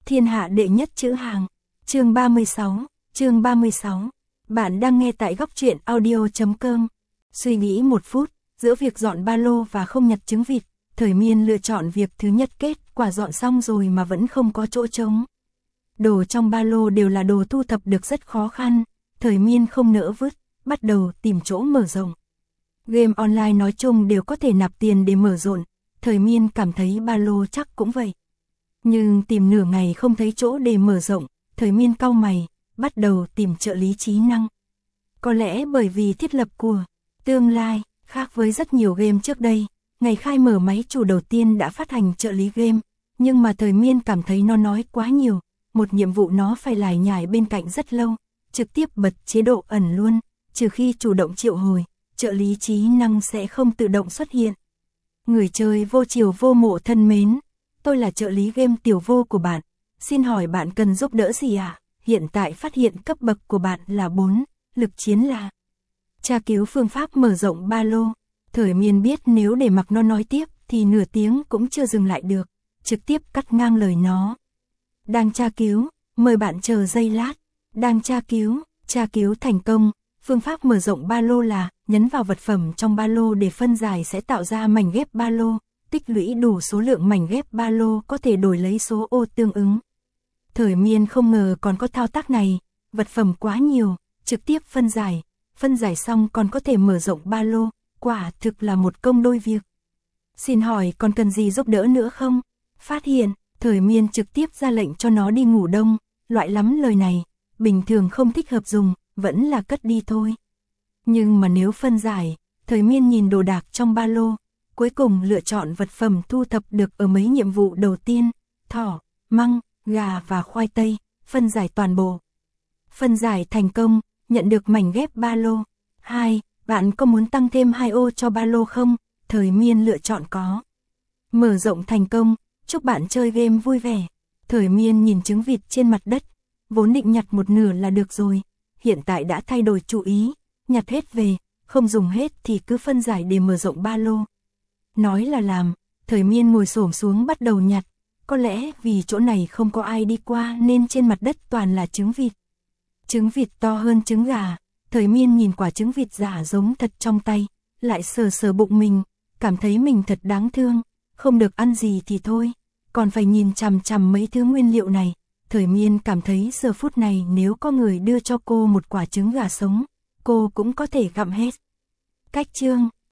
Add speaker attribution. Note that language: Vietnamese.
Speaker 1: Thiên hạ đệ nhất chữ hàng. Chương 36. Bạn đang nghe tại góc truyện audio.com. Suy nghĩ một phút, giữa việc dọn ba lô và không nhặt trứng vịt, Thời Miên lựa chọn việc thứ nhất, kết quả dọn xong rồi mà vẫn không có chỗ trống. Đồ trong ba lô đều là đồ thu thập được rất khó khăn, Thời Miên không nỡ vứt, bắt đầu tìm chỗ mở rộng. Game online nói chung đều có thể nạp tiền để mở rộng, Thời Miên cảm thấy ba lô chắc cũng vậy. Nhưng tìm nửa ngày không thấy chỗ để mở rộng, Thời Miên cau mày, bắt đầu tìm trợ lý trí năng. Có lẽ bởi vì thiết lập của tương lai, khác với rất nhiều game trước đây, ngày khai mở máy chủ đầu tiên đã phát hành trợ lý game, nhưng mà Thời Miên cảm thấy nó nói quá nhiều, một nhiệm vụ nó phải lải nhải bên cạnh rất lâu, trực tiếp bật chế độ ẩn luôn, trừ khi chủ động triệu hồi, trợ lý trí năng sẽ không tự động xuất hiện. Người chơi vô chiều vô mộ thân mến, tôi là trợ lý game Tiểu Vô của bạn, xin hỏi bạn cần giúp đỡ gì ạ? Hiện tại phát hiện cấp bậc của bạn là 4, lực chiến là. Tra cứu phương pháp mở rộng ba lô, Thời Miên biết nếu để mặc nó nói tiếp thì nửa tiếng cũng chưa dừng lại được, trực tiếp cắt ngang lời nó. Đang tra cứu, mời bạn chờ giây lát. Đang tra cứu thành công. Phương pháp mở rộng ba lô là nhấn vào vật phẩm trong ba lô để phân giải sẽ tạo ra mảnh ghép ba lô, tích lũy đủ số lượng mảnh ghép ba lô có thể đổi lấy số ô tương ứng. Thời Miên không ngờ còn có thao tác này, vật phẩm quá nhiều, trực tiếp phân giải xong còn có thể mở rộng ba lô, quả thực là một công đôi việc. Xin hỏi còn cần gì giúp đỡ nữa không? Phát hiện, Thời Miên trực tiếp ra lệnh cho nó đi ngủ đông, loại lắm lời này, bình thường không thích hợp dùng, vẫn là cất đi thôi. Nhưng mà nếu phân giải, Thời Miên nhìn đồ đạc trong ba lô, cuối cùng lựa chọn vật phẩm thu thập được ở mấy nhiệm vụ đầu tiên, thỏ, măng, gà và khoai tây, phân giải toàn bộ. Phân giải thành công, nhận được mảnh ghép ba lô. 2. Bạn có muốn tăng thêm 2 ô cho ba lô không? Thời Miên lựa chọn có. Mở rộng thành công, chúc bạn chơi game vui vẻ. Thời Miên nhìn trứng vịt trên mặt đất, vốn định nhặt một nửa là được rồi, hiện tại đã thay đổi chủ ý, nhặt hết về, không dùng hết thì cứ phân giải để mở rộng ba lô. Nói là làm, Thời Miên ngồi xổm xuống bắt đầu nhặt, có lẽ vì chỗ này không có ai đi qua nên trên mặt đất toàn là trứng vịt. Trứng vịt to hơn trứng gà, Thời Miên nhìn quả trứng vịt giả giống thật trong tay, lại sờ sờ bụng mình, cảm thấy mình thật đáng thương, không được ăn gì thì thôi, còn phải nhìn chằm chằm mấy thứ nguyên liệu này. Thời Miên cảm thấy giờ phút này nếu có người đưa cho cô một quả trứng gà sống, cô cũng có thể gặm hết. Cách chương